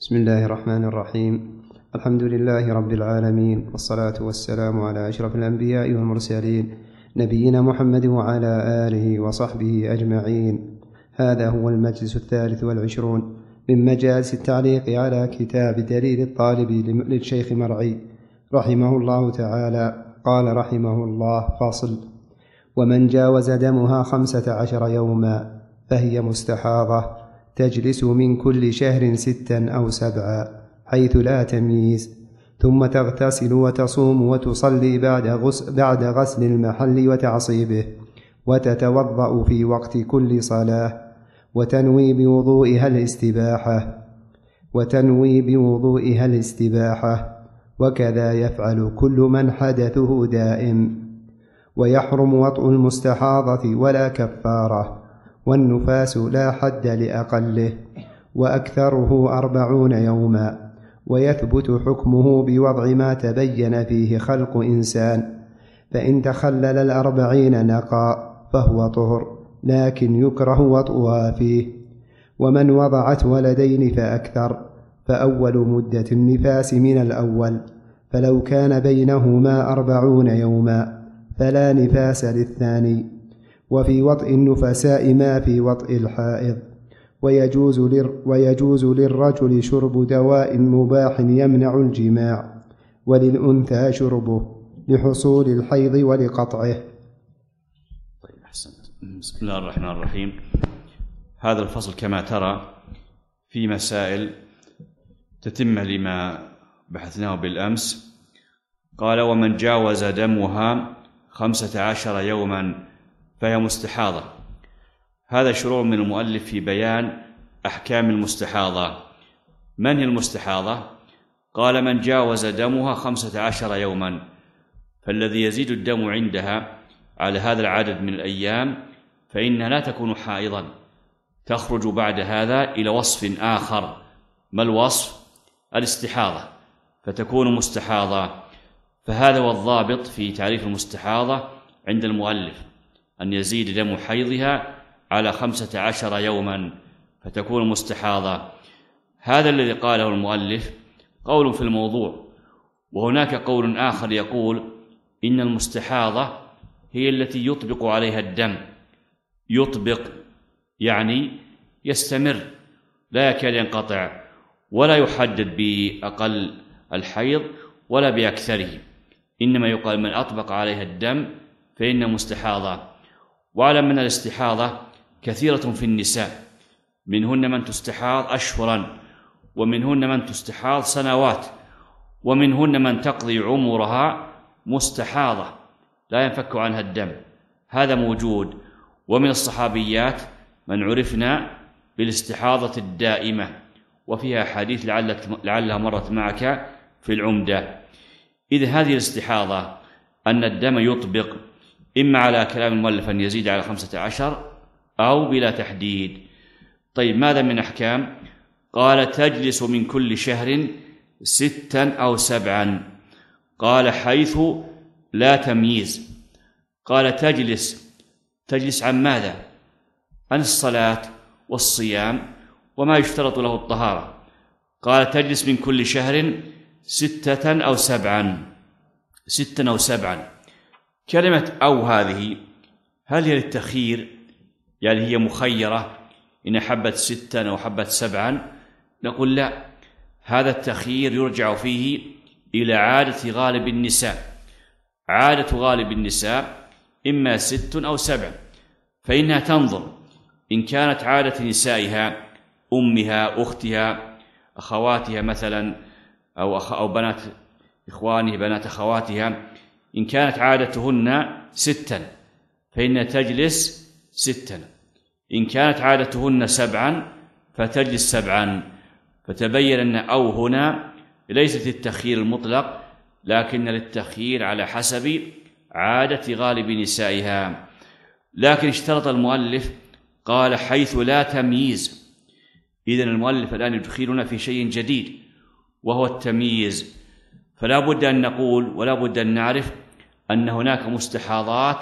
بسم الله الرحمن الرحيم. الحمد لله رب العالمين، والصلاة والسلام على أشرف الأنبياء والمرسلين، نبينا محمد وعلى آله وصحبه أجمعين. هذا هو المجلس 23 من مجالس التعليق على كتاب دليل الطالب للشيخ مرعي رحمه الله تعالى. قال رحمه الله: فصل: ومن جاوز دمها 15 يوما فهي مستحاضة، تجلس من كل شهر 6 أو 7 حيث لا تمييز، ثم تغتسل وتصوم وتصلي بعد غسل المحل وتعصيبه، وتتوضأ في وقت كل صلاة، وتنوي بوضوئها الاستباحة، وكذا يفعل كل من حدثه دائم. ويحرم وطء المستحاضة ولا كفارة، والنفاس لا حد لأقله، وأكثره 40 يوما، ويثبت حكمه بوضع ما تبين فيه خلق إنسان، فإن تخلل 40 نقى فهو طهر، لكن يكره وطئها فيه. ومن وضعت ولدين فأكثر فأول مدة النفاس من الأول، فلو كان بينهما 40 يوما فلا نفاس للثاني. وفي وطئ النفساء ما في وطئ الحائض. ويجوز للرجل شرب دواء مباح يمنع الجماع، وللأنثى شربه لحصول الحيض ولقطعه. طيب، أحسنت. بسم الله الرحمن الرحيم. هذا الفصل كما ترى في مسائل تتم لما بحثناه بالأمس. قال: ومن جاوز دمها 15 يوما فهي مستحاضة. هذا شروع من المؤلف في بيان أحكام المستحاضة. من هي المستحاضة؟ قال: من جاوز دمها 15 يوما، فالذي يزيد الدم عندها على هذا العدد من الأيام فإنها لا تكون حائضا، تخرج بعد هذا إلى وصف آخر. ما الوصف؟ الاستحاضة، فتكون مستحاضة. فهذا هو الضابط في تعريف المستحاضة عند المؤلف، أن يزيد دم حيضها على 15 يوما فتكون مستحاضة. هذا الذي قاله المؤلف قول في الموضوع، وهناك قول آخر يقول إن المستحاضة هي التي يطبق عليها الدم. يطبق يعني يستمر، لا يكاد ينقطع، ولا يحدد بأقل الحيض ولا بأكثره، إنما يقال من أطبق عليها الدم فإن مستحاضة. واعلم أن الاستحاضة كثيرة في النساء، منهن من تستحاض أشهرا، ومنهن من تستحاض سنوات، ومنهن من تقضي عمرها مستحاضة لا ينفك عنها الدم. هذا موجود. ومن الصحابيات من عرفنا بالاستحاضة الدائمة، وفيها حديث لعلها مرت معك في العمدة. إذا هذه الاستحاضة أن الدم يطبق إما على كلام المؤلف أن يزيد على 15 أو بلا تحديد. طيب، ماذا من أحكام؟ قال: تجلس من كل شهر 6 أو 7. قال: حيث لا تمييز. قال: تجلس عن ماذا؟ عن الصلاة والصيام وما يشترط له الطهارة. قال: تجلس من كل شهر 6 أو 7. 6 أو 7. كلمة أو هذه هل هي للتخيير؟ يعني هي مخيرة إن حبت 6 أو حبت 7؟ نقول لا، هذا التخيير يرجع فيه إلى عادة غالب النساء. عادة غالب النساء إما 6 أو 7، فإنها تنظر إن كانت عادة نسائها، أمها، أختها، أخواتها مثلا، أو بنات إخوانه، بنات أخواتها، إن كانت عادتهن 6 فإنها تجلس 6، إن كانت عادتهن 7 فتجلس 7. فتبين أن أو هنا ليست للتخيير المطلق، لكن للتخيير على حسب عادة غالب نسائها. لكن اشترط المؤلف، قال: حيث لا تمييز. إذن المؤلف الآن يدخلنا في شيء جديد وهو التمييز. فلا بد أن نقول ولا بد أن نعرف أن هناك مستحاضات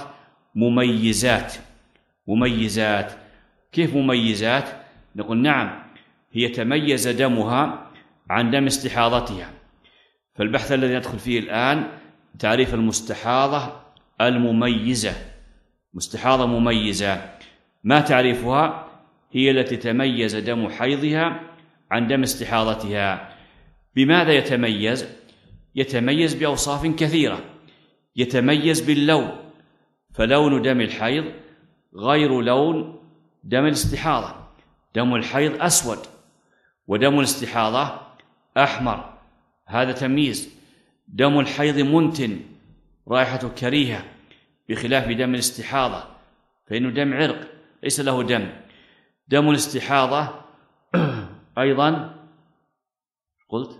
مميزات. كيف مميزات؟ نقول نعم، هي تميز دمها عن دم استحاضتها. فالبحث الذي ندخل فيه الآن تعريف المستحاضة المميزة. مستحاضة مميزة ما تعريفها؟ هي التي تميز دم حيضها عن دم استحاضتها. بماذا يتميز؟ يتميز بأوصاف كثيرة. يتميز باللون، فلون دم الحيض غير لون دم الاستحاضة. دم الحيض أسود ودم الاستحاضة أحمر، هذا تمييز. دم الحيض منتن رائحة كريهة، بخلاف دم الاستحاضة فإنه دم عرق ليس له دم. دم الاستحاضة أيضا قلت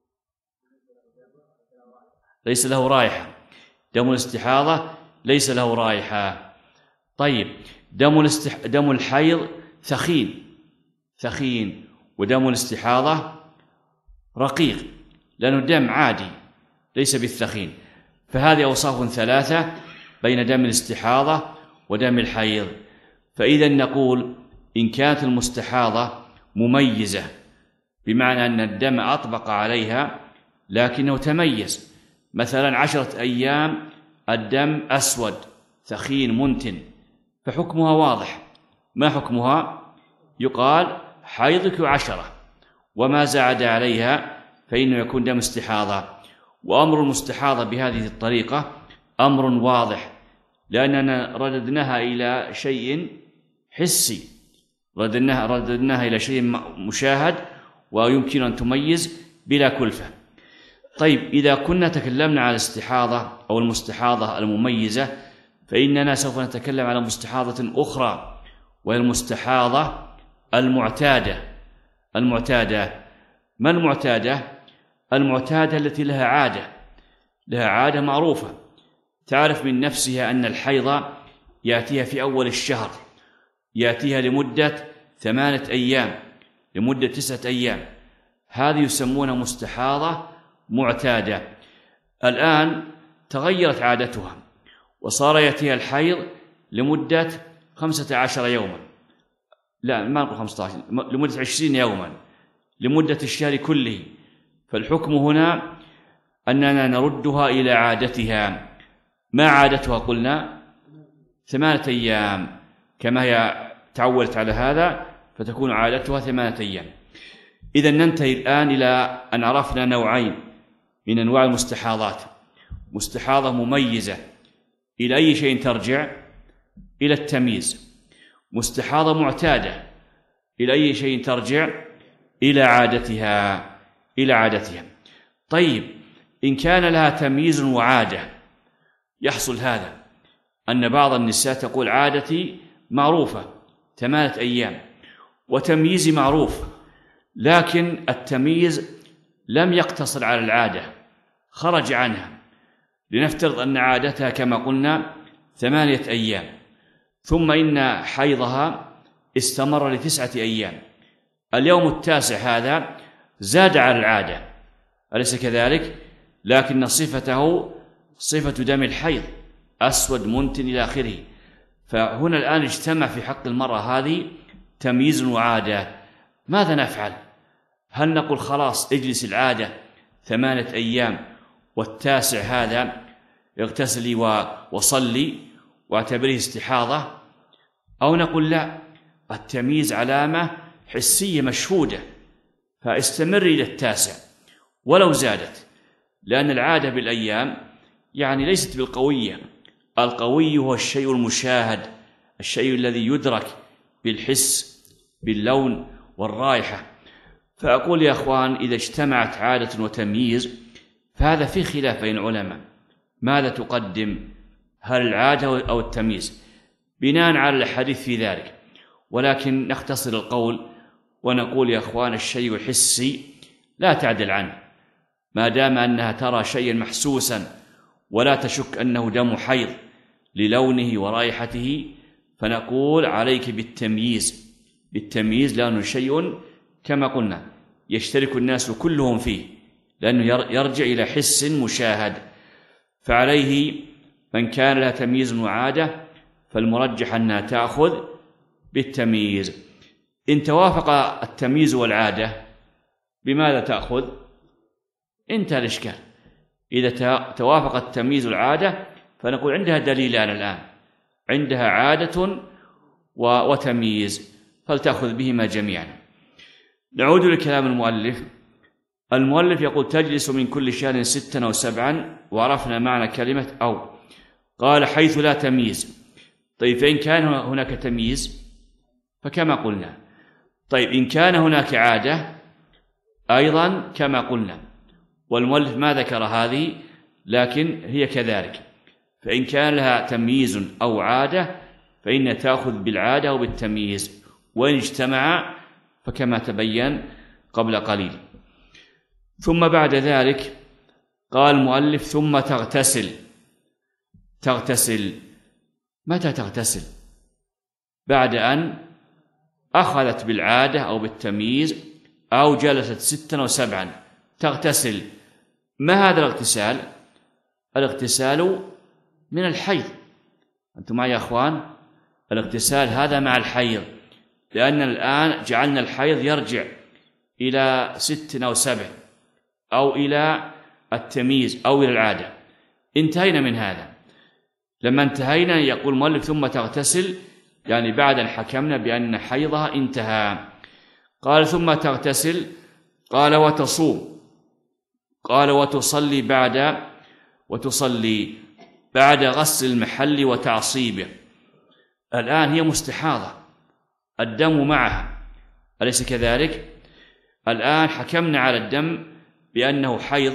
ليس له رائحة. دم الاستحاضة ليس له رائحة. طيب دم الحيض ثخين، ودم الاستحاضة رقيق لأنه دم عادي ليس بالثخين. فهذه أوصاف ثلاثة بين دم الاستحاضة ودم الحيض. فإذا نقول إن كانت المستحاضة مميزة بمعنى أن الدم أطبق عليها لكنه تميز، مثلا 10 أيام الدم أسود ثخين منتن، فحكمها واضح. ما حكمها؟ يقال حيضك 10، وما زاد عليها فإنه يكون دم استحاضة. وأمر المستحاضة بهذه الطريقة أمر واضح، لأننا رددناها إلى شيء حسي، رددناها إلى شيء مشاهد ويمكن أن تميز بلا كلفة. طيب إذا كنا تكلمنا على الاستحاضة أو المستحاضة المميزة، فإننا سوف نتكلم على مستحاضة أخرى، وهي المستحاضة المعتادة. ما المعتادة؟ المعتادة التي لها عادة معروفة، تعرف من نفسها أن الحيض يأتيها في أول الشهر، يأتيها لمدة 8 أيام، لمدة 9 أيام. هذه يسمونها مستحاضة معتادة. الآن تغيرت عادتها وصار يأتيها الحيض لمدة 15 يوما، لا ما نقول 15، لمدة 20 يوما، لمدة الشهر كله. فالحكم هنا أننا نردها إلى عادتها. ما عادتها؟ قلنا 8 أيام، كما هي تعودت على هذا فتكون عادتها 8 أيام. إذا ننتهي الآن إلى أن عرفنا نوعين من أنواع المستحاضات. مستحاضة مميزة إلى أي شيء ترجع؟ إلى التمييز. مستحاضة معتادة إلى أي شيء ترجع؟ إلى عادتها. طيب إن كان لها تمييز وعادة، يحصل هذا أن بعض النساء تقول عادتي معروفة 8 أيام وتمييزي معروف، لكن التمييز لم يقتصر على العادة، خرج عنها. لنفترض أن عادتها كما قلنا 8 أيام، ثم إن حيضها استمر ل9 أيام. اليوم ال9 هذا زاد على العادة، أليس كذلك؟ لكن صفته صفة دم الحيض أسود منتن إلى آخره. فهنا الآن اجتمع في حق المرأة هذه تمييز وعادة. ماذا نفعل؟ هل نقول خلاص اجلس العادة 8 أيام وال9 هذا اغتسلي وصلي واعتبره استحاضة، أو نقول لا، التمييز علامة حسية مشهودة فاستمري إلى 9 ولو زادت، لأن العادة بالأيام يعني ليست بالقوية. القوي هو الشيء المشاهد، الشيء الذي يدرك بالحس، باللون والرائحة. فأقول يا أخوان إذا اجتمعت عادة وتمييز فهذا في خلاف بين العلماء، ماذا تقدم؟ هل العادة أو التمييز؟ بناء على الحديث في ذلك. ولكن نختصر القول ونقول يا أخوان الشيء الحسي لا تعدل عنه، ما دام أنها ترى شيئا محسوسا ولا تشك أنه دم حيض للونه ورائحته، فنقول عليك بالتمييز لأنه شيء كما قلنا يشترك الناس كلهم فيه، لأنه يرجع إلى حس مشاهد. فعليه من كان لها تمييز وعادة فالمرجح أنها تأخذ بالتمييز. إن توافق التمييز والعادة بماذا تأخذ؟ انتهى الإشكال. إذا توافق التمييز والعادة فنقول عندها دليلان الآن، عندها عادة وتمييز، فلتأخذ بهما جميعا. نعود لكلام المؤلف. المؤلف يقول تجلس من كل شهر 6 أو 7، وعرفنا معنى كلمة أو. قال حيث لا تمييز. طيب فإن كان هناك تمييز فكما قلنا. طيب إن كان هناك عادة أيضا كما قلنا، والمؤلف ما ذكر هذه لكن هي كذلك. فإن كان لها تمييز أو عادة فإن تأخذ بالعادة وبالتمييز، وإن اجتمع فكما تبين قبل قليل. ثم بعد ذلك قال المؤلف ثم تغتسل. تغتسل متى تغتسل؟ بعد أن أخذت بالعادة أو بالتمييز أو جلست 6 أو 7 تغتسل. ما هذا الاغتسال؟ الاغتسال من الحيض. أنتم معي يا أخوان؟ الاغتسال هذا مع الحيض، لأن الآن جعلنا الحيض يرجع إلى 6 أو 7 أو إلى التمييز أو إلى العادة. انتهينا من هذا. لما انتهينا يقول المؤلف ثم تغتسل، يعني بعد أن حكمنا بأن حيضها انتهى. قال ثم تغتسل، قال وتصوم، قال وتصلي بعد غسل المحل وتعصيبه. الآن هي مستحاضة، الدم معها، أليس كذلك؟ الآن حكمنا على الدم بأنه حيض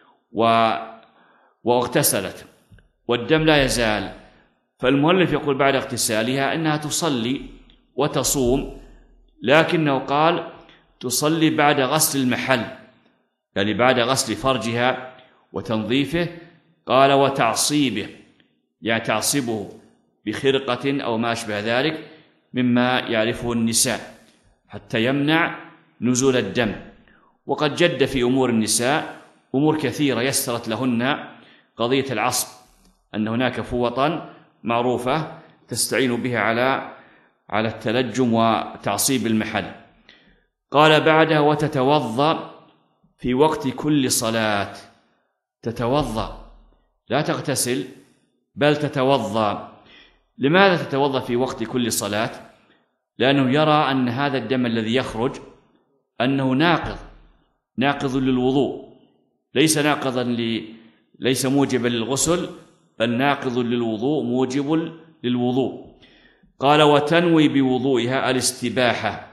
واغتسلت والدم لا يزال، فالمؤلف يقول بعد اغتسالها أنها تصلي وتصوم، لكنه قال تصلي بعد غسل المحل، يعني بعد غسل فرجها وتنظيفه. قال وتعصيبه، يعني تعصبه بخرقة أو ما أشبه ذلك مما يعرفه النساء حتى يمنع نزول الدم. وقد جد في أمور النساء أمور كثيرة يسرت لهن قضية العصب، أن هناك فوطا معروفة تستعين بها على التلجم وتعصيب المحل. قال بعدها وتتوضأ في وقت كل صلاة. تتوضأ، لا تغتسل بل تتوضأ. لماذا تتوضأ في وقت كل صلاة؟ لأنه يرى أن هذا الدم الذي يخرج أنه ناقض للوضوء، ليس موجبا للغسل، بل ناقض للوضوء موجب للوضوء. قال وتنوي بوضوئها الاستباحة.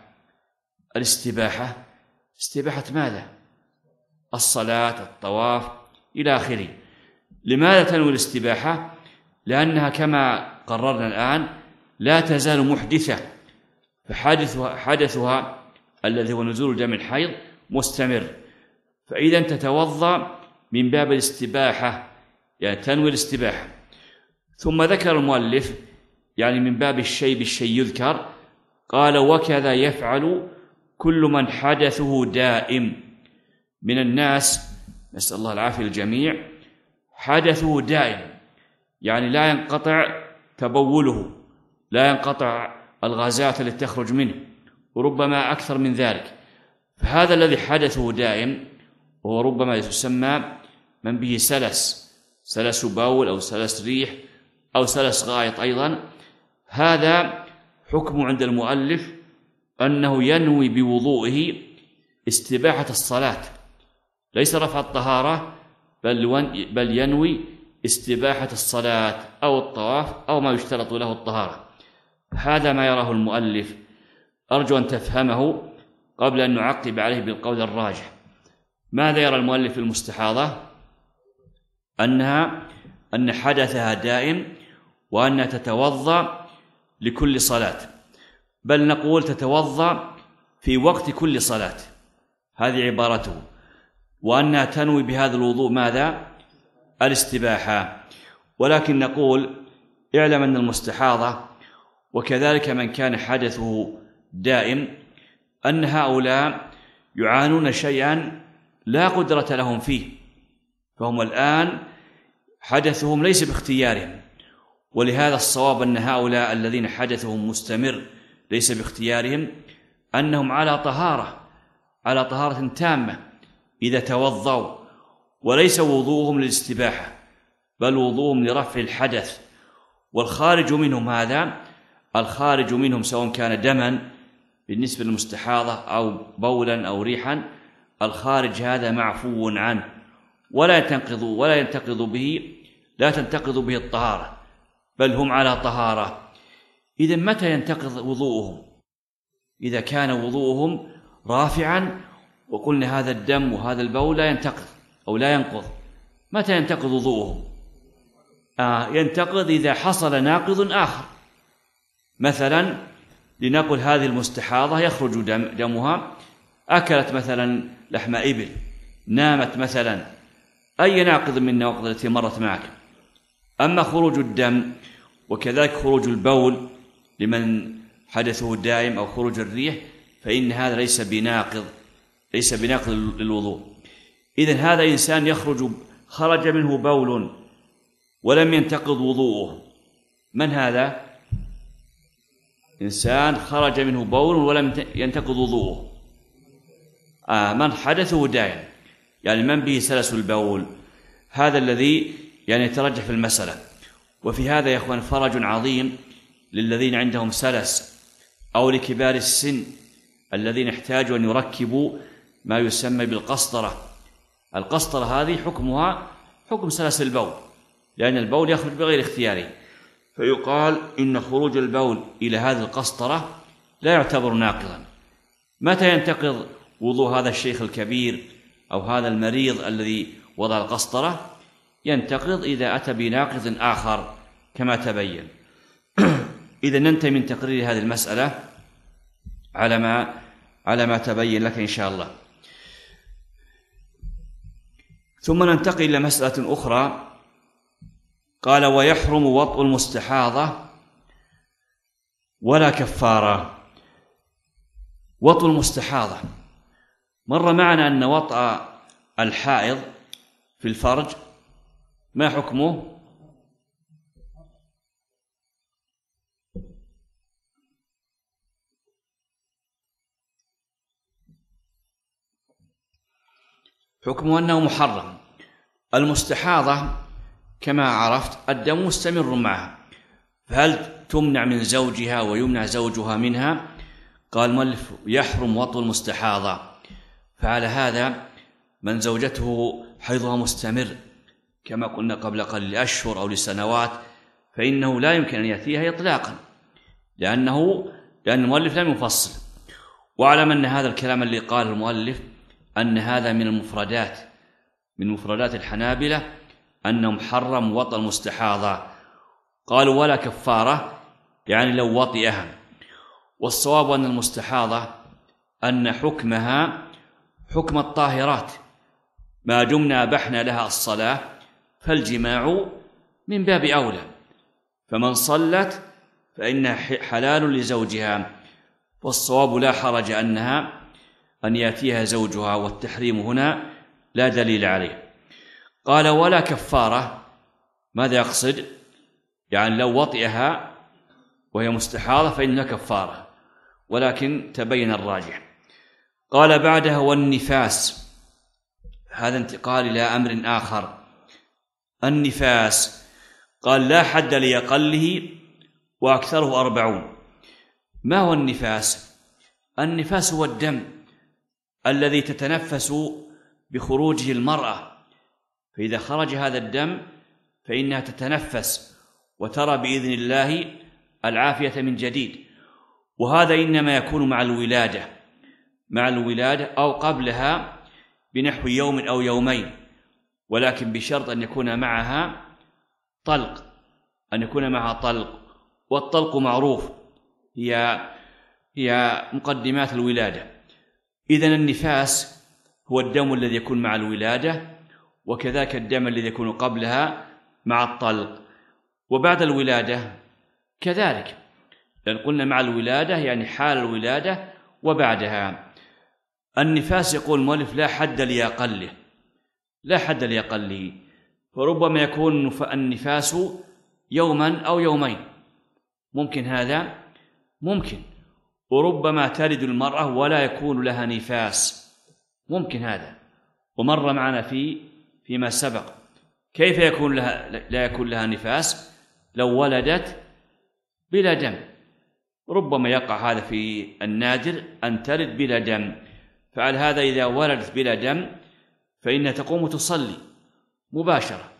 استباحة ماذا؟ الصلاة، الطواف إلى آخره. لماذا تنوي الاستباحة؟ لأنها كما قررنا الآن لا تزال محدثة، فحدثها الذي هو نزول دم الحيض مستمر، فإذا تتوضأ من باب الاستباحة، يعني تنوي الاستباحة. ثم ذكر المؤلف يعني من باب الشيء بالشيء يذكر، قال وكذا يفعل كل من حدثه دائم من الناس، نسأل الله العافية الجميع، حدثه دائم يعني لا ينقطع تبوله، لا ينقطع الغازات التي تخرج منه، وربما أكثر من ذلك. فهذا الذي حدثه دائم وهو ربما يسمى من به سلس بول أو سلس ريح أو سلس غائط أيضا. هذا حكم عند المؤلف أنه ينوي بوضوئه استباحة الصلاة، ليس رفع الطهارة، بل ينوي استباحة الصلاة أو الطواف أو ما يشترط له الطهارة. هذا ما يراه المؤلف، أرجو أن تفهمه قبل أن نعقب عليه بالقول الراجح. ماذا يرى المؤلف في المستحاضة؟ أن حدثها دائم وأنها تتوضأ لكل صلاة، بل نقول تتوضأ في وقت كل صلاة، هذه عبارته، وأنها تنوي بهذا الوضوء ماذا؟ الاستباحة. ولكن نقول اعلم أن المستحاضة وكذلك من كان حدثه دائم أن هؤلاء يعانون شيئا لا قدرة لهم فيه، فهم الآن حدثهم ليس باختيارهم، ولهذا الصواب أن هؤلاء الذين حدثهم مستمر ليس باختيارهم أنهم على طهارة، على طهارة تامة إذا توضوا، وليس وضوءهم للاستباحة بل وضوءهم لرفع الحدث. والخارج منهم هذا، الخارج منهم سواء كان دما بالنسبة للمستحاضة أو بولا أو ريحا، الخارج هذا معفو عنه لا تنتقض به الطهارة، بل هم على طهارة. إذا متى ينتقض وضوءهم؟ إذا كان وضوءهم رافعا، وقلنا هذا الدم وهذا البول لا ينتقض أو لا ينقض. متى ينتقض وضوءهم؟ ينتقض إذا حصل ناقض آخر. مثلا لنقل هذه المستحاضة يخرج دمها، أكلت مثلا لحم إبل، نامت مثلا، أي ناقض من النواقض التي مرت معك. أما خروج الدم وكذلك خروج البول لمن حدثه دائم أو خروج الريح، فإن هذا ليس بناقض للوضوء. إذن هذا إنسان خرج منه بول ولم ينتقض وضوءه. من هذا؟ إنسان خرج منه بول ولم ينتقض وضوءه، من حدثه دائم، يعني من به سلس البول، هذا الذي يترجح في المسألة. وفي هذا يا أخوان فرج عظيم للذين عندهم سلس أو لكبار السن الذين احتاجوا أن يركبوا ما يسمى بالقسطرة. القسطرة هذه حكمها حكم سلس البول، لأن البول يخرج بغير اختياره، فيقال إن خروج البول إلى هذه القسطرة لا يعتبر ناقضا. متى ينتقض وضوء هذا الشيخ الكبير أو هذا المريض الذي وضع القسطرة؟ ينتقض إذا أتى بناقض آخر كما تبين. إذا ننتهي من تقرير هذه المسألة على ما تبين لك إن شاء الله. ثم ننتقل إلى مسألة أخرى. قال: ويحرم وطء المستحاضة ولا كفارة. وطء المستحاضة، مر معنا أن وطأ الحائض في الفرج ما حكمه؟ حكمه أنه محرم. المستحاضة كما عرفت الدم مستمر معها، فهل تمنع من زوجها ويمنع زوجها منها؟ قال المؤلف: يحرم وطء المستحاضة. فعلى هذا من زوجته حيضها مستمر كما قلنا قبل قليل أشهر أو لسنوات، فإنه لا يمكن أن يأتيها إطلاقا، لأن المؤلف لم يفصل. واعلم أن هذا الكلام اللي قال المؤلف أن هذا من مفردات الحنابلة، أنهم حرم وطأ المستحاضة. قالوا: ولا كفارة، يعني لو وطئها. والصواب أن المستحاضة أن حكمها حكم الطاهرات، ما دمنا أبحنا لها الصلاة فالجماع من باب أولى، فمن صلت فإنها حلال لزوجها. والصواب لا حرج أن يأتيها زوجها، والتحريم هنا لا دليل عليه. قال: ولا كفارة، ماذا يقصد؟ يعني لو وطئها وهي مستحاضة فإن لا كفارة، ولكن تبين الراجح. قال بعدها: والنفاس. هذا انتقال إلى أمر آخر. النفاس قال: لا حد لأقله وأكثره 40. ما هو النفاس؟ النفاس هو الدم الذي تتنفس بخروجه المرأة، فإذا خرج هذا الدم فإنها تتنفس وترى بإذن الله العافية من جديد. وهذا إنما يكون مع الولادة أو قبلها بنحو يوم أو يومين، ولكن بشرط أن يكون معها طلق، والطلق معروف هي مقدمات الولادة. إذن النفاس هو الدم الذي يكون مع الولادة، وكذلك الدم الذي يكون قبلها مع الطلق، وبعد الولادة كذلك، لأن قلنا مع الولادة يعني حال الولادة وبعدها. النفاس يقول المؤلف لا حد لأقله، فربما يكون النفاس يوما أو يومين، ممكن هذا، ممكن. وربما تلد المرأة ولا يكون لها نفاس، ممكن هذا، ومر معنا فيما سبق كيف لا يكون لها نفاس لو ولدت بلا دم. ربما يقع هذا في النادر أن تلد بلا دم، فعلى هذا إذا ولدت بلا دم فإنها تقوم تصلي مباشرة،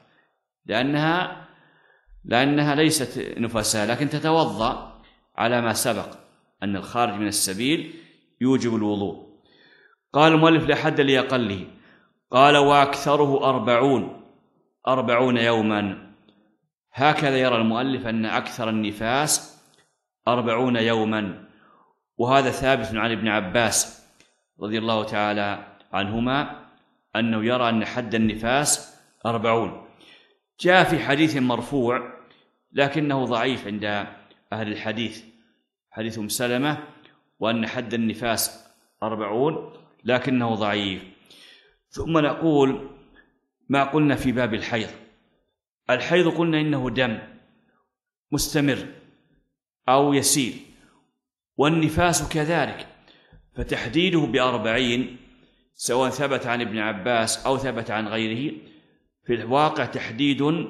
لأنها ليست نفساء، لكن تتوضأ على ما سبق أن الخارج من السبيل يوجب الوضوء. قال المؤلف لا حد لأقله، قال وأكثره 40 يوما. هكذا يرى المؤلف أن أكثر النفاس 40 يوما، وهذا ثابت عن ابن عباس رضي الله تعالى عنهما أنه يرى أن حد النفاس 40. جاء في حديث مرفوع لكنه ضعيف عند أهل الحديث، حديث أم سلمة، وأن حد النفاس 40 لكنه ضعيف. ثم نقول ما قلنا في باب الحيض. الحيض قلنا إنه دم مستمر أو يسيل، والنفاس كذلك، فتحديده ب40 سواء ثبت عن ابن عباس أو ثبت عن غيره في الواقع تحديد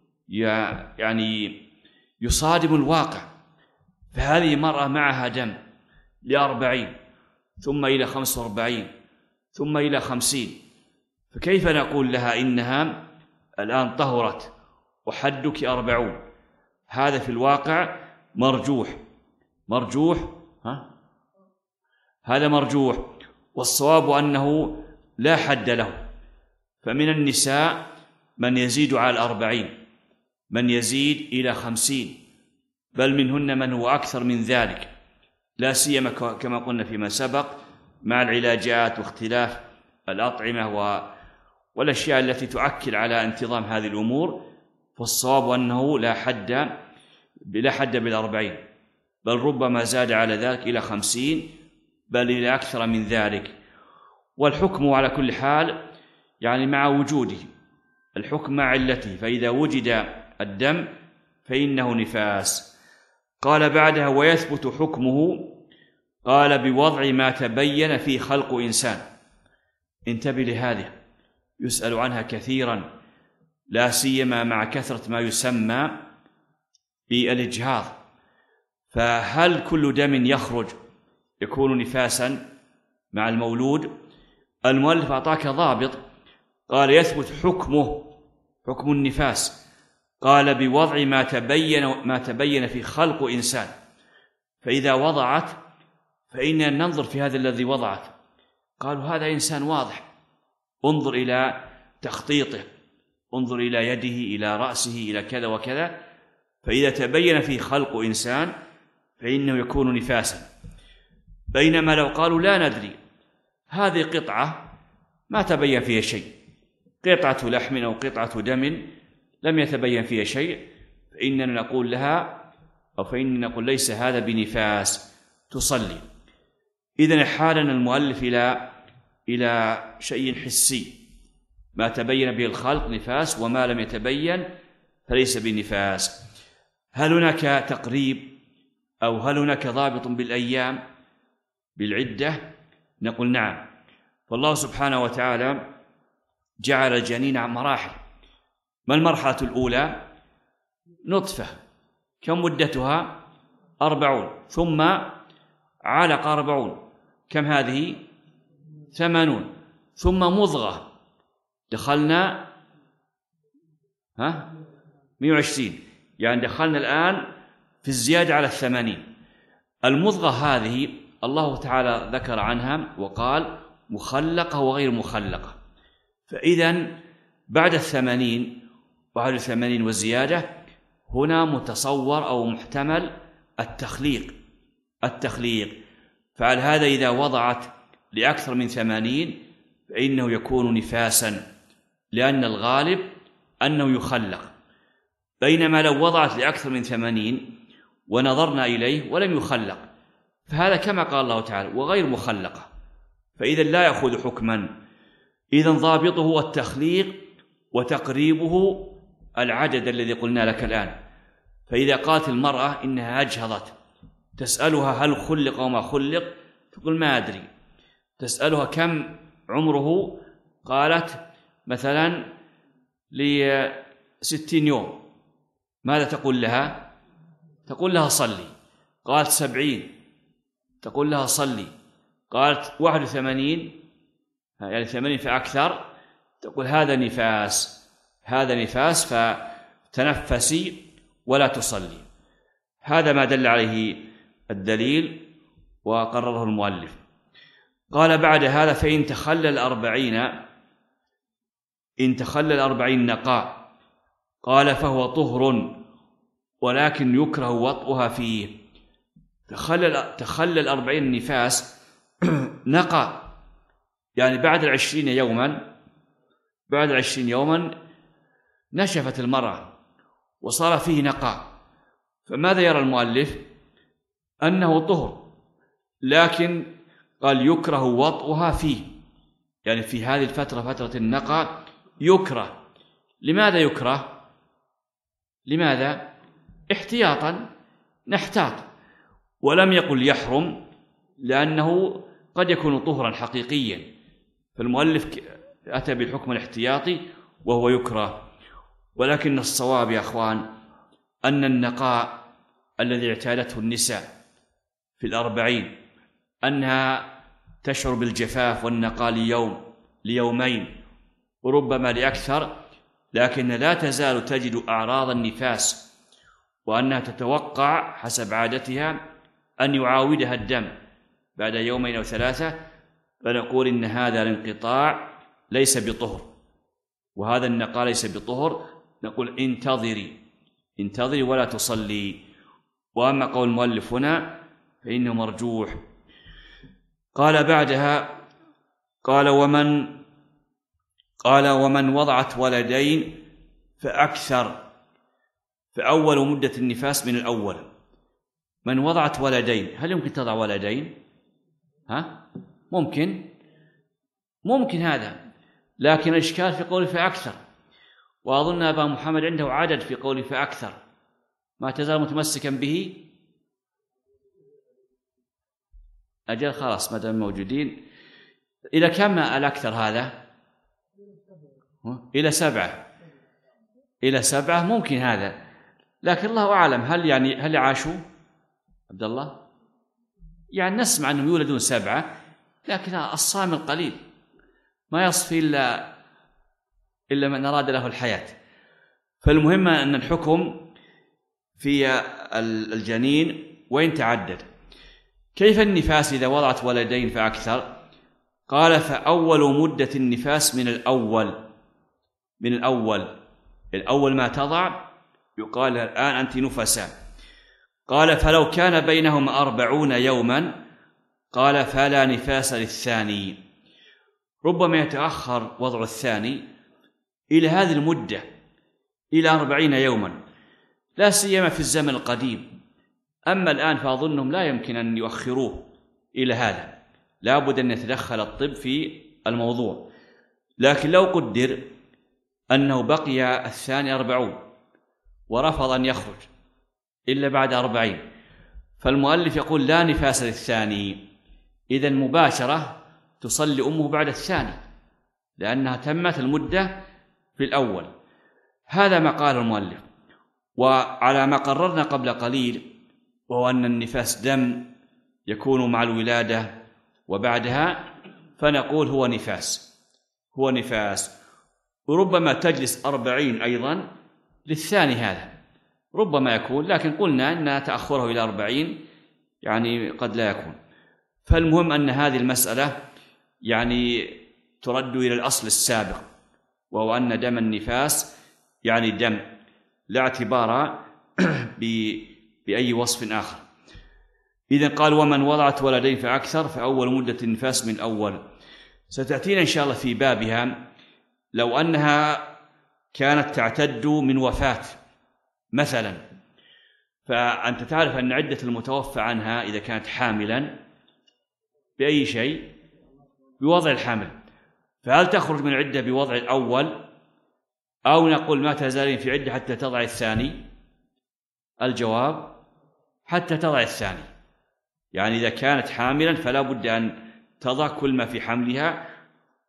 يعني يصادم الواقع. فهذه مرأة معها دم ل40 ثم إلى 45 ثم إلى 50، فكيف نقول لها إنها الآن طهرت وحدك 40؟ هذا في الواقع مرجوح هذا مرجوح، والصواب أنه لا حد له. فمن النساء من يزيد على 40، من يزيد إلى 50، بل منهن من هو أكثر من ذلك، لا سيما كما قلنا فيما سبق مع العلاجات واختلاف الأطعمة والأشياء التي تؤكد على انتظام هذه الأمور. فالصواب أنه لا حد بال40، بل ربما زاد على ذلك إلى 50، بل إلى أكثر من ذلك. والحكم على كل حال يعني مع وجوده، الحكم مع علته، فإذا وجد الدم فإنه نفاس. قال بعدها ويثبت حكمه، قال بوضع ما تبين في خلق إنسان. انتبه لهذه، يسأل عنها كثيرا، لا سيما مع كثرة ما يسمى بالإجهاض. فهل كل دم يخرج يكون نفاسا مع المولود؟ المؤلف أعطاك ضابط، قال يثبت حكم النفاس، قال بوضع ما تبين في خلق إنسان. فإذا وضعت فإننا ننظر في هذا الذي وضعت، قالوا هذا إنسان واضح، انظر إلى تخطيطه، انظر إلى يده، إلى رأسه، إلى كذا وكذا. فإذا تبين في خلق إنسان فإنه يكون نفاسا. بينما لو قالوا لا ندري، هذه قطعة ما تبين فيها شيء، قطعة لحم أو قطعة دم لم يتبين فيها شيء، فإننا نقول لها فإننا نقول ليس هذا بنفاس، تصلي. إذن حالنا المؤلف إلى شيء حسي، ما تبين به الخلق نفاس، وما لم يتبين فليس بنفاس. هل هناك تقريب أو هل هناك ضابط بالأيام بالعدة؟ نقول نعم. فالله سبحانه وتعالى جعل الجنين عن مراحل. ما المرحلة الأولى؟ نطفة، كم مدتها؟ 40، ثم علقة 40، كم هذه؟ 80، ثم مضغة، دخلنا 120، يعني دخلنا الآن في الزيادة على 80. المضغة هذه الله تعالى ذكر عنها وقال مخلقة وغير مخلقة. فإذن بعد 80 وعلى 80 والزيادة هنا متصور أو محتمل التخليق. فعلى هذا إذا وضعت لأكثر من 80 فإنه يكون نفاسا، لأن الغالب أنه يخلق. بينما لو وضعت لأكثر من 80 ونظرنا إليه ولم يخلق فهذا كما قال الله تعالى وغير مخلقة، فإذا لا يأخذ حكما. إذن ضابطه التخليق وتقريبه العدد الذي قلنا لك الآن. فإذا قالت المرأة إنها أجهضت، تسألها هل خلق أو ما خلق، تقول ما أدري. تسألها كم عمره قالت مثلا ل60 يوم، ماذا تقول لها؟ تقول لها صلي. قالت 70، تقول لها صلي. قالت 81، يعني 80 فأكثر، تقول هذا نفاس، هذا نفاس، فتنفسي ولا تصلي. هذا ما دل عليه الدليل وقرره المؤلف. قال بعد هذا فإن تخلل 40، إن تخلل 40 نقاء، قال فهو طهر ولكن يكره وطئها فيه. تخلل 40 نفاس نقى، يعني بعد 20 يوما، بعد 20 يوما نشفت المرأة وصار فيه نقاء. فماذا يرى المؤلف؟ أنه طهر، لكن قال يكره وطئها فيه، يعني في هذه الفترة، فترة النقاء، يكره. لماذا يكره؟ لماذا؟ احتياطا، نحتاط. ولم يقل يحرم، لأنه قد يكون طهرا حقيقيا، فالمؤلف أتى بالحكم الاحتياطي وهو يكره. ولكن الصواب يا أخوان أن النقاء الذي اعتادته النساء في 40 أنها تشعر بالجفاف والنقاء ليوم ليومين وربما لأكثر، لكن لا تزال تجد أعراض النفاس، وأنها تتوقع حسب عادتها أن يعاودها الدم بعد 2 أو 3 يوم، فنقول إن هذا الانقطاع ليس بطهر، وهذا النقاء ليس بطهر. نقول انتظري ولا تصلي. وأما قول المؤلف هنا فإنه مرجوح. قال بعدها قال ومن وضعت ولدين فأكثر، فأول مدة النفاس من الأول. من وضعت ولدين، هل يمكن تضع ولدين؟ ممكن هذا، لكن الإشكال في قوله فأكثر، وأظن أبا محمد عنده عدد في قوله فأكثر، ما تزال متمسكا به. أجل خلاص ما دام موجودين. إلى كم الأكثر هذا؟ إلى 7 ممكن هذا، لكن الله أعلم. هل عاشوا عبد الله؟ يعني نسمع أنهم يولدون 7، لكن الصامل قليل، ما يصفي إلا من أراد له الحياة. فالمهم أن الحكم في الجنين وإن تعدد. كيف النفاس إذا وضعت ولدين فأكثر؟ قال فأول مدة النفاس من الأول ما تضع يقال الآن أنت نفساء. قال فلو كان بينهما 40 يوما، قال فلا نفاس للثاني. ربما يتأخر وضع الثاني إلى هذه المدة، إلى 40 يوما، لا سيما في الزمن القديم. أما الآن فأظنهم لا يمكن أن يؤخروه إلى هذا، لا بد أن يتدخل الطب في الموضوع. لكن لو قدر أنه بقي الثاني 40 ورفض أن يخرج إلا بعد 40، فالمؤلف يقول لا نفاس للثاني. إذن مباشرة تصلي أمه بعد الثاني، لأنها تمت المدة في الأول. هذا ما قال المؤلف. وعلى ما قررنا قبل قليل، وهو أن النفاس دم يكون مع الولادة وبعدها، فنقول هو نفاس. وربما تجلس 40 أيضا للثاني، هذا ربما يكون، لكن قلنا أن تأخره إلى 40 يعني قد لا يكون. فالمهم أن هذه المسألة يعني ترد إلى الأصل السابق، وهو أن دم النفاس يعني دم، لا اعتبار بأي وصف آخر. إذن قال ومن وضعت ولدين فأكثر فأول مدة النفاس من الأول. ستأتينا إن شاء الله في بابها. لو أنها كانت تعتد من وفاة مثلا، فأنت تعرف أن عدة المتوفى عنها إذا كانت حاملا بأي شيء بوضع الحمل، فهل تخرج من العدة بوضع الأول، أو نقول ما تزالين في عدة حتى تضع الثاني؟ الجواب حتى تضع الثاني. يعني إذا كانت حاملا فلا بد أن تضع كل ما في حملها،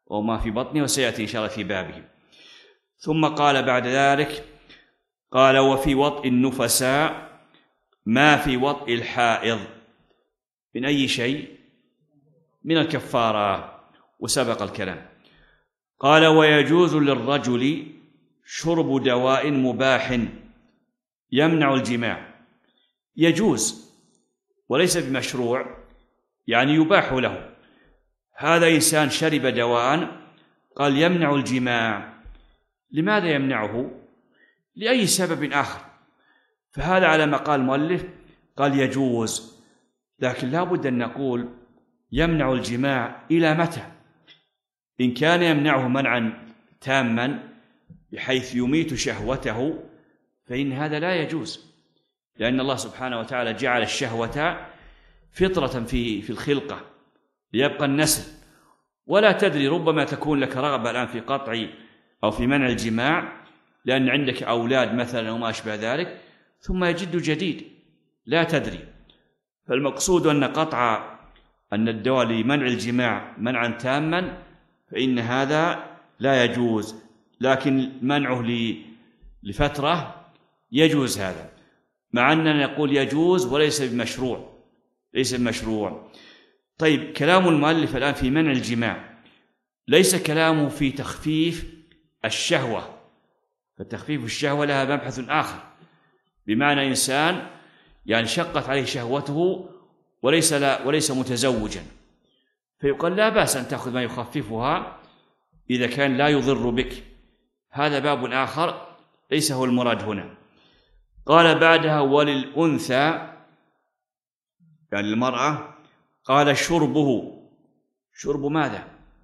وما في بطنه، وسيأتي إن شاء الله في بابه. ثم قال بعد ذلك، قال: وفي وطء النفساء ما في وطء الحائض من أي شيء؟ من الكفارة، وسبق الكلام. قال: ويجوز للرجل شرب دواء مباح يمنع الجماع. يجوز وليس بمشروع، يعني يباح له. هذا إنسان شرب دواء قال يمنع الجماع، لماذا يمنعه؟ لأي سبب آخر، فهذا على ما قال المؤلف، قال يجوز، لكن لا بد أن نقول يمنع الجماع إلى متى؟ إن كان يمنعه منعا تاما بحيث يميت شهوته فإن هذا لا يجوز، لأن الله سبحانه وتعالى جعل الشهوة فطرة في الخلقة ليبقى النسل، ولا تدري، ربما تكون لك رغبة الآن في قطع أو في منع الجماع لأن عندك أولاد مثلا وما أشبه ذلك، ثم يجد جديد، لا تدري. فالمقصود أن الدواء لمنع الجماع منعا تاما فإن هذا لا يجوز، لكن منعه لفترة يجوز هذا، مع أننا نقول يجوز وليس بمشروع، ليس بمشروع. طيب، كلام المؤلف الآن في منع الجماع ليس كلامه في تخفيف الشهوة، فتخفيف الشهوة لها مبحث آخر، بمعنى إنسان يعني شقت عليه شهوته وليس متزوجا، فيقال لا بأس أن تأخذ ما يخففها إذا كان لا يضر بك، هذا باب آخر ليس هو المراد هنا. قال بعدها: وللأنثى يعني المرأة، قال شربه، شرب ماذا؟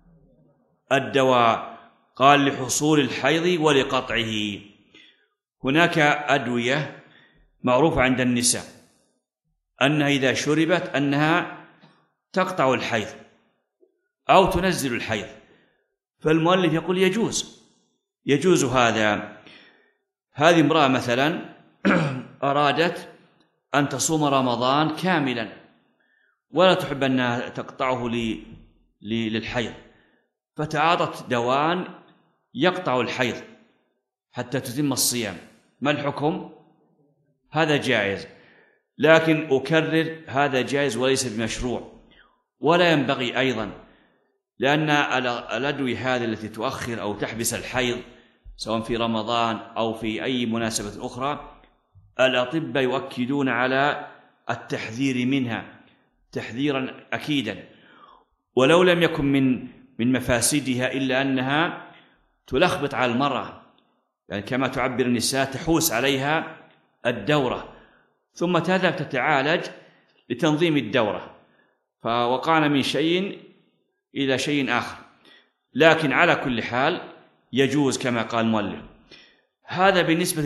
الدواء، قال لحصول الحيض ولقطعه. هناك أدوية معروفة عند النساء أنها إذا شربت أنها تقطع الحيض أو تنزل الحيض، فالمؤلف يقول يجوز هذا. هذه امرأة مثلا أرادت أن تصوم رمضان كاملا ولا تحب أنها تقطعه للحيض، فتعاطت دواء يقطع الحيض حتى تتم الصيام، ما الحكم؟ هذا جائز، لكن أكرر هذا جائز وليس بمشروع، ولا ينبغي أيضا، لأن الأدوية هذه التي تؤخر أو تحبس الحيض سواء في رمضان أو في أي مناسبة أخرى، الأطباء يؤكدون على التحذير منها تحذيرا أكيدا، ولو لم يكن من مفاسدها إلا أنها تلخبط على المرأة، يعني كما تعبر النساء تحوس عليها الدورة ثم تذهب تتعالج لتنظيم الدورة، فوقعنا من شيء إلى شيء آخر. لكن على كل حال يجوز كما قال المؤلف. هذا بالنسبة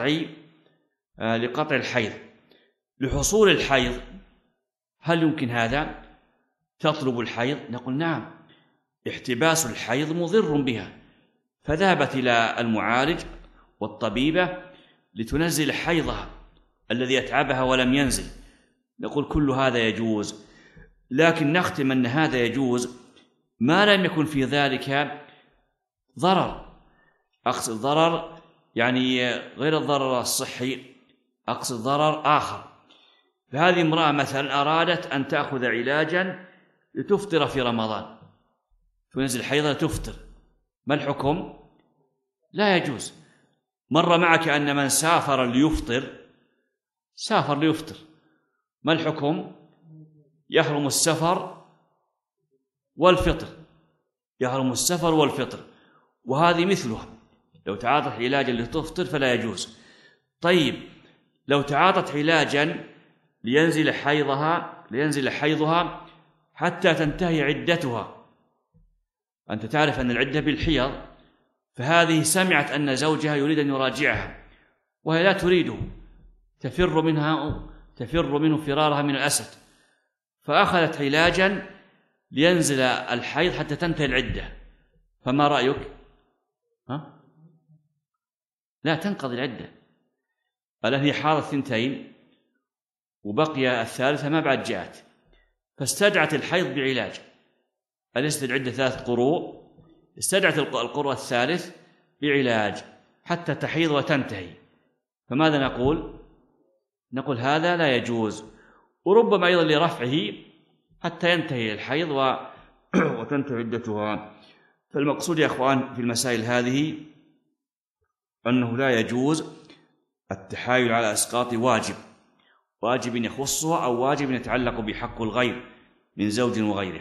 لقطع الحيض. لحصول الحيض هل يمكن هذا؟ تطلب الحيض؟ نقول نعم، احتباس الحيض مضر بها، فذهبت إلى المعالج والطبيبة لتنزل حيضها الذي يتعبها ولم ينزل، نقول كل هذا يجوز، لكن نختم أن هذا يجوز ما لم يكن في ذلك ضرر. أقصد ضرر يعني غير الضرر الصحي، أقصد ضرر آخر. فهذه امرأة مثلا أرادت أن تأخذ علاجا لتفطر في رمضان، تنزل حيضها تفطر، ما الحكم؟ لا يجوز. مر معك أن من سافر ليفطر، ما الحكم؟ يحرم السفر والفطر، وهذه مثلها، لو تعاطت علاجا لتفطر فلا يجوز. طيب، لو تعاطت علاجا لينزل حيضها حتى تنتهي عدتها، أنت تعرف أن العدة بالحيض، فهذه سمعت أن زوجها يريد أن يراجعها وهي لا تريده، تفر منه فرارها من الأسد، فأخذت علاجا لينزل الحيض حتى تنتهي العدة، فما رأيك؟ لا تنقضي العدة، الآن هي حاضت 2 وبقي الثالثة ما بعد جاءت، فاستدعت الحيض بعلاج، أليست العدة 3 قروء؟ استدعت القرء الثالث بعلاج حتى تحيض وتنتهي، فماذا نقول؟ نقول هذا لا يجوز، وربما أيضا لرفعه حتى ينتهي الحيض وتنتهي عدتها. فالمقصود يا أخوان في المسائل هذه أنه لا يجوز التحايل على إسقاط واجب يخصها أو واجب يتعلق بحق الغير من زوج وغيره.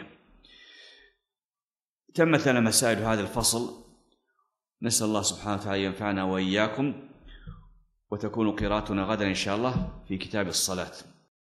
تمت لنا مسائل هذا الفصل، نسأل الله سبحانه وتعالى ينفعنا وإياكم، وتكون قراءتنا غدا إن شاء الله في كتاب الصلاة.